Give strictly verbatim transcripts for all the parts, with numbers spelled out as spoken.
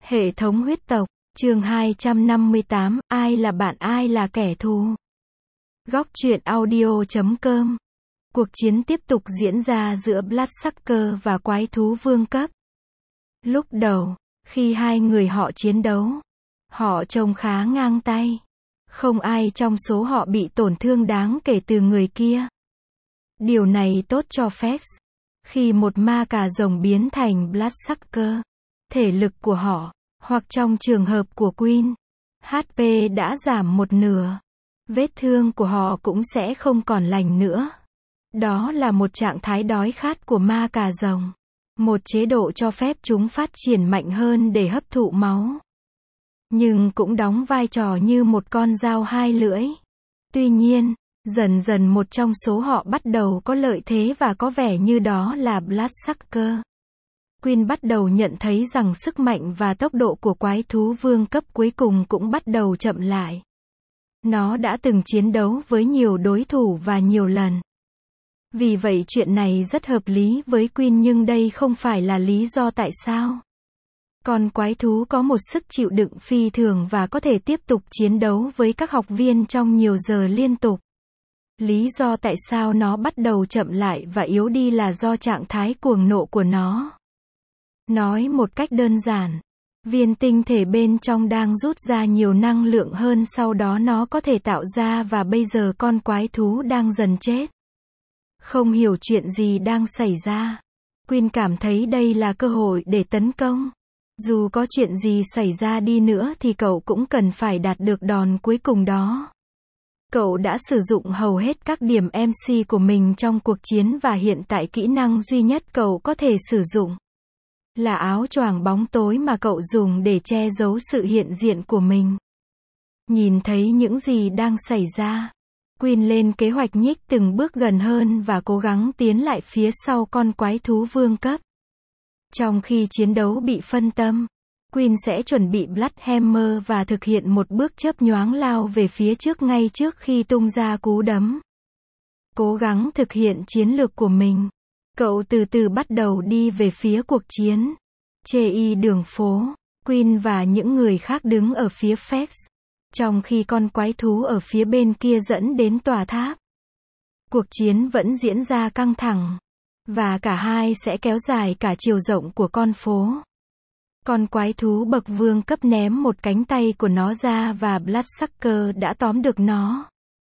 Hệ thống huyết tộc, chương hai trăm năm mươi tám, ai là bạn ai là kẻ thù? Góc truyện audio chấm com. Cuộc chiến tiếp tục diễn ra giữa Bloodsucker và quái thú vương cấp. Lúc đầu, khi hai người họ chiến đấu, họ trông khá ngang tay. Không ai trong số họ bị tổn thương đáng kể từ người kia. Điều này tốt cho Fex. Khi một ma cà rồng biến thành Bloodsucker, thể lực của họ, hoặc trong trường hợp của Queen, hát pê đã giảm một nửa. Vết thương của họ cũng sẽ không còn lành nữa. Đó là một trạng thái đói khát của ma cà rồng. Một chế độ cho phép chúng phát triển mạnh hơn để hấp thụ máu. Nhưng cũng đóng vai trò như một con dao hai lưỡi. Tuy nhiên, dần dần một trong số họ bắt đầu có lợi thế và có vẻ như đó là Bloodsucker. Queen bắt đầu nhận thấy rằng sức mạnh và tốc độ của quái thú vương cấp cuối cùng cũng bắt đầu chậm lại. Nó đã từng chiến đấu với nhiều đối thủ và nhiều lần. Vì vậy chuyện này rất hợp lý với Queen, nhưng đây không phải là lý do tại sao. Con quái thú có một sức chịu đựng phi thường và có thể tiếp tục chiến đấu với các học viên trong nhiều giờ liên tục. Lý do tại sao nó bắt đầu chậm lại và yếu đi là do trạng thái cuồng nộ của nó. Nói một cách đơn giản, viên tinh thể bên trong đang rút ra nhiều năng lượng hơn sau đó nó có thể tạo ra, và bây giờ con quái thú đang dần chết. Không hiểu chuyện gì đang xảy ra. Queen cảm thấy đây là cơ hội để tấn công. Dù có chuyện gì xảy ra đi nữa thì cậu cũng cần phải đạt được đòn cuối cùng đó. Cậu đã sử dụng hầu hết các điểm em xê của mình trong cuộc chiến và hiện tại kỹ năng duy nhất cậu có thể sử dụng là áo choàng bóng tối mà cậu dùng để che giấu sự hiện diện của mình. Nhìn thấy những gì đang xảy ra, Queen lên kế hoạch nhích từng bước gần hơn và cố gắng tiến lại phía sau con quái thú vương cấp. Trong khi chiến đấu bị phân tâm, Queen sẽ chuẩn bị Bloodhammer và thực hiện một bước chớp nhoáng lao về phía trước ngay trước khi tung ra cú đấm. Cố gắng thực hiện chiến lược của mình. Cậu từ từ bắt đầu đi về phía cuộc chiến. Chê y đường phố, Queen và những người khác đứng ở phía Fex, trong khi con quái thú ở phía bên kia dẫn đến tòa tháp. Cuộc chiến vẫn diễn ra căng thẳng, và cả hai sẽ kéo dài cả chiều rộng của con phố. Con quái thú bậc vương cấp ném một cánh tay của nó ra và Bloodsucker đã tóm được nó.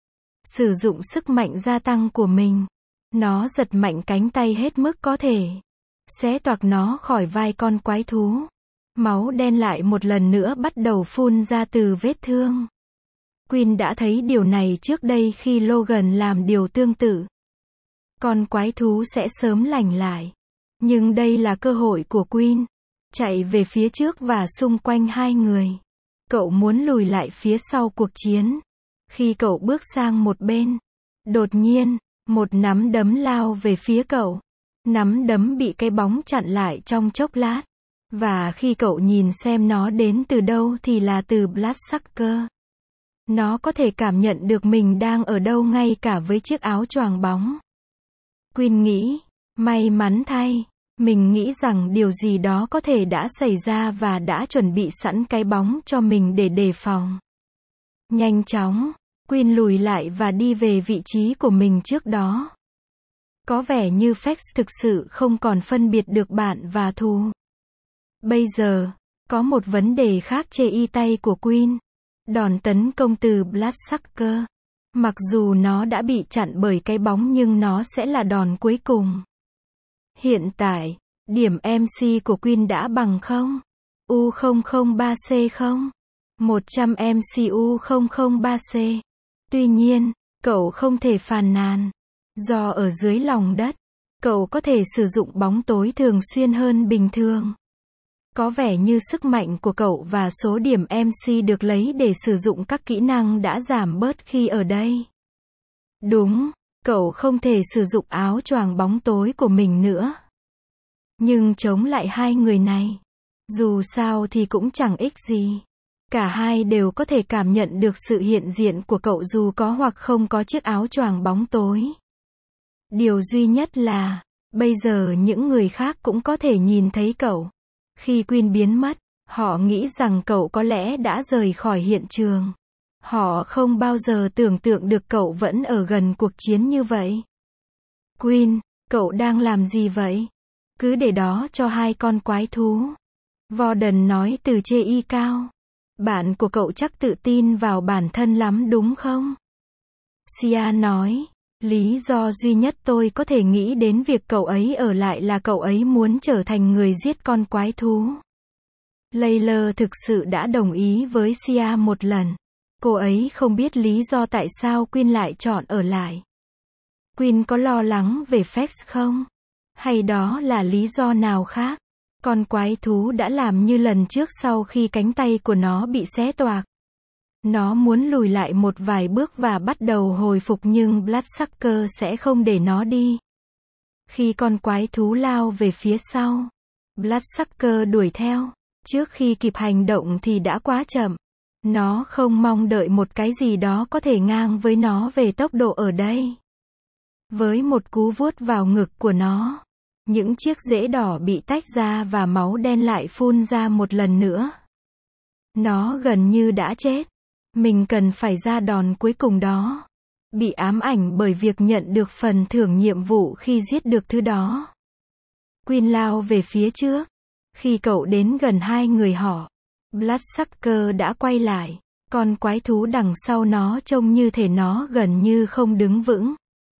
Sử dụng sức mạnh gia tăng của mình, nó giật mạnh cánh tay hết mức có thể, xé toạc nó khỏi vai con quái thú. Máu đen lại một lần nữa bắt đầu phun ra từ vết thương. Queen đã thấy điều này trước đây khi Logan làm điều tương tự. Con quái thú sẽ sớm lành lại. Nhưng đây là cơ hội của Queen. Chạy về phía trước và xung quanh hai người. Cậu muốn lùi lại phía sau cuộc chiến. Khi cậu bước sang một bên, đột nhiên, một nắm đấm lao về phía cậu. Nắm đấm bị cái bóng chặn lại trong chốc lát. Và khi cậu nhìn xem nó đến từ đâu thì là từ Bloodsucker. Nó có thể cảm nhận được mình đang ở đâu ngay cả với chiếc áo choàng bóng. Queen nghĩ, may mắn thay, mình nghĩ rằng điều gì đó có thể đã xảy ra và đã chuẩn bị sẵn cái bóng cho mình để đề phòng. Nhanh chóng, Queen lùi lại và đi về vị trí của mình trước đó. Có vẻ như Fex thực sự không còn phân biệt được bạn và thù. Bây giờ, có một vấn đề khác chê y tay của Queen. Đòn tấn công từ Bloodsucker. Mặc dù nó đã bị chặn bởi cái bóng nhưng nó sẽ là đòn cuối cùng. Hiện tại, điểm em xê của Queen đã bằng không? U không không ba C không? một trăm em xê U không không ba C. Tuy nhiên, cậu không thể phàn nàn. Do ở dưới lòng đất, cậu có thể sử dụng bóng tối thường xuyên hơn bình thường. Có vẻ như sức mạnh của cậu và số điểm em xê được lấy để sử dụng các kỹ năng đã giảm bớt khi ở đây. Đúng, cậu không thể sử dụng áo choàng bóng tối của mình nữa. Nhưng chống lại hai người này, dù sao thì cũng chẳng ích gì. Cả hai đều có thể cảm nhận được sự hiện diện của cậu dù có hoặc không có chiếc áo choàng bóng tối. Điều duy nhất là, bây giờ những người khác cũng có thể nhìn thấy cậu. Khi Queen biến mất, Họ nghĩ rằng cậu có lẽ đã rời khỏi hiện trường. Họ không bao giờ tưởng tượng được cậu vẫn ở gần cuộc chiến như vậy. Quinn, cậu đang làm gì vậy? Cứ để đó cho hai con quái thú. Warden nói từ chê y cao. Bạn của cậu chắc tự tin vào bản thân lắm đúng không? Sia nói. Lý do duy nhất tôi có thể nghĩ đến việc cậu ấy ở lại là cậu ấy muốn trở thành người giết con quái thú. Layla thực sự đã đồng ý với Sia một lần. Cô ấy không biết lý do tại sao Quinn lại chọn ở lại. Quinn có lo lắng về Fex không? Hay đó là lý do nào khác? Con quái thú đã làm như lần trước sau khi cánh tay của nó bị xé toạc. Nó muốn lùi lại một vài bước và bắt đầu hồi phục nhưng Bloodsucker sẽ không để nó đi. Khi con quái thú lao về phía sau, Bloodsucker đuổi theo. Trước khi kịp hành động thì đã quá chậm. Nó không mong đợi một cái gì đó có thể ngang với nó về tốc độ ở đây. Với một cú vuốt vào ngực của nó, những chiếc rễ đỏ bị tách ra và máu đen lại phun ra một lần nữa. Nó gần như đã chết. Mình cần phải ra đòn cuối cùng đó. Bị ám ảnh bởi việc nhận được phần thưởng nhiệm vụ khi giết được thứ đó. Quinn lao về phía trước. Khi cậu đến gần hai người họ, Bloodsucker đã quay lại. Con quái thú đằng sau nó trông như thể nó gần như không đứng vững.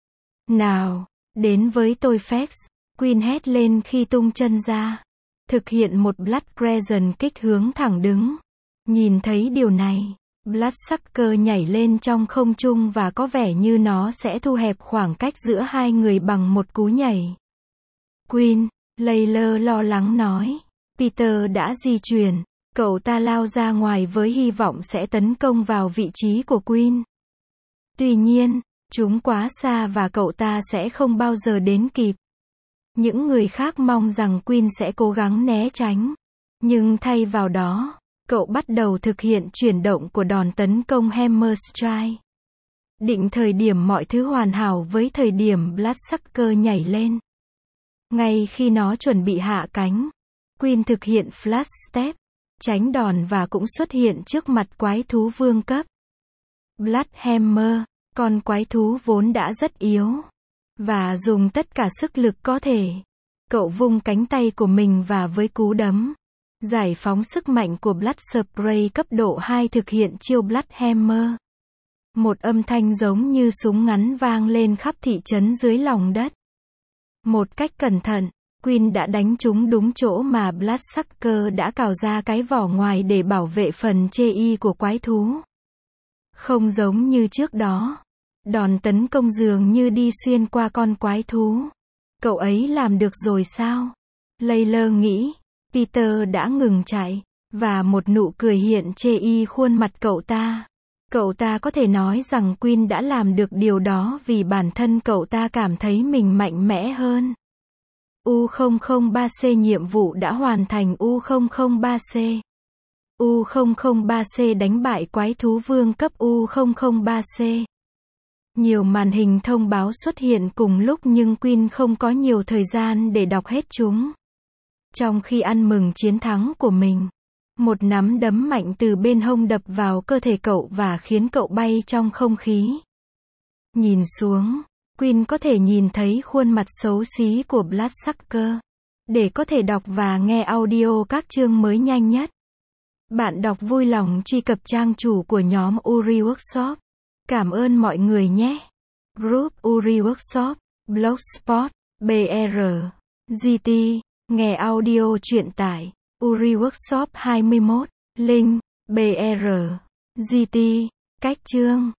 Nào, đến với tôi Fex. Quinn hét lên khi tung chân ra. Thực hiện một Blood Crescent kích hướng thẳng đứng. Nhìn thấy điều này, Bloodsucker nhảy lên trong không trung và có vẻ như nó sẽ thu hẹp khoảng cách giữa hai người bằng một cú nhảy. Quinn, Layla lo lắng nói. Peter đã di chuyển. Cậu ta lao ra ngoài với hy vọng sẽ tấn công vào vị trí của Quinn. Tuy nhiên, chúng quá xa và cậu ta sẽ không bao giờ đến kịp. Những người khác mong rằng Quinn sẽ cố gắng né tránh. Nhưng thay vào đó, cậu bắt đầu thực hiện chuyển động của đòn tấn công Hammer Strike. Định thời điểm mọi thứ hoàn hảo với thời điểm Bloodsucker nhảy lên. Ngay khi nó chuẩn bị hạ cánh, Quinn thực hiện Flash Step, tránh đòn và cũng xuất hiện trước mặt quái thú vương cấp. Blood Hammer, con quái thú vốn đã rất yếu. Và dùng tất cả sức lực có thể. Cậu vung cánh tay của mình và với cú đấm, giải phóng sức mạnh của Blood Spray cấp độ hai thực hiện chiêu Blood Hammer. Một âm thanh giống như súng ngắn vang lên khắp thị trấn dưới lòng đất. Một cách cẩn thận, Quinn đã đánh trúng đúng chỗ mà Bloodsucker đã cào ra cái vỏ ngoài để bảo vệ phần chê y của quái thú. Không giống như trước đó. Đòn tấn công dường như đi xuyên qua con quái thú. Cậu ấy làm được rồi sao? Layla nghĩ. Peter đã ngừng chạy. Và một nụ cười hiện chê y khuôn mặt cậu ta. Cậu ta có thể nói rằng Quinn đã làm được điều đó vì bản thân cậu ta cảm thấy mình mạnh mẽ hơn. U không không ba C nhiệm vụ đã hoàn thành. U không không ba C. U không không ba C đánh bại quái thú vương cấp U không không ba C. Nhiều màn hình thông báo xuất hiện cùng lúc nhưng Quinn không có nhiều thời gian để đọc hết chúng. Trong khi ăn mừng chiến thắng của mình, một nắm đấm mạnh từ bên hông đập vào cơ thể cậu và khiến cậu bay trong không khí. Nhìn xuống, Quinn có thể nhìn thấy khuôn mặt xấu xí của Bloodsucker. Để có thể đọc và nghe audio các chương mới nhanh nhất, bạn đọc vui lòng truy cập trang chủ của nhóm Uri Workshop. Cảm ơn mọi người nhé. Group Uri Workshop, Blogspot, bê rờ, giê tê, nghe audio truyện tải, Uri Workshop hai mươi mốt, link, bê rờ, giê tê, cách chương.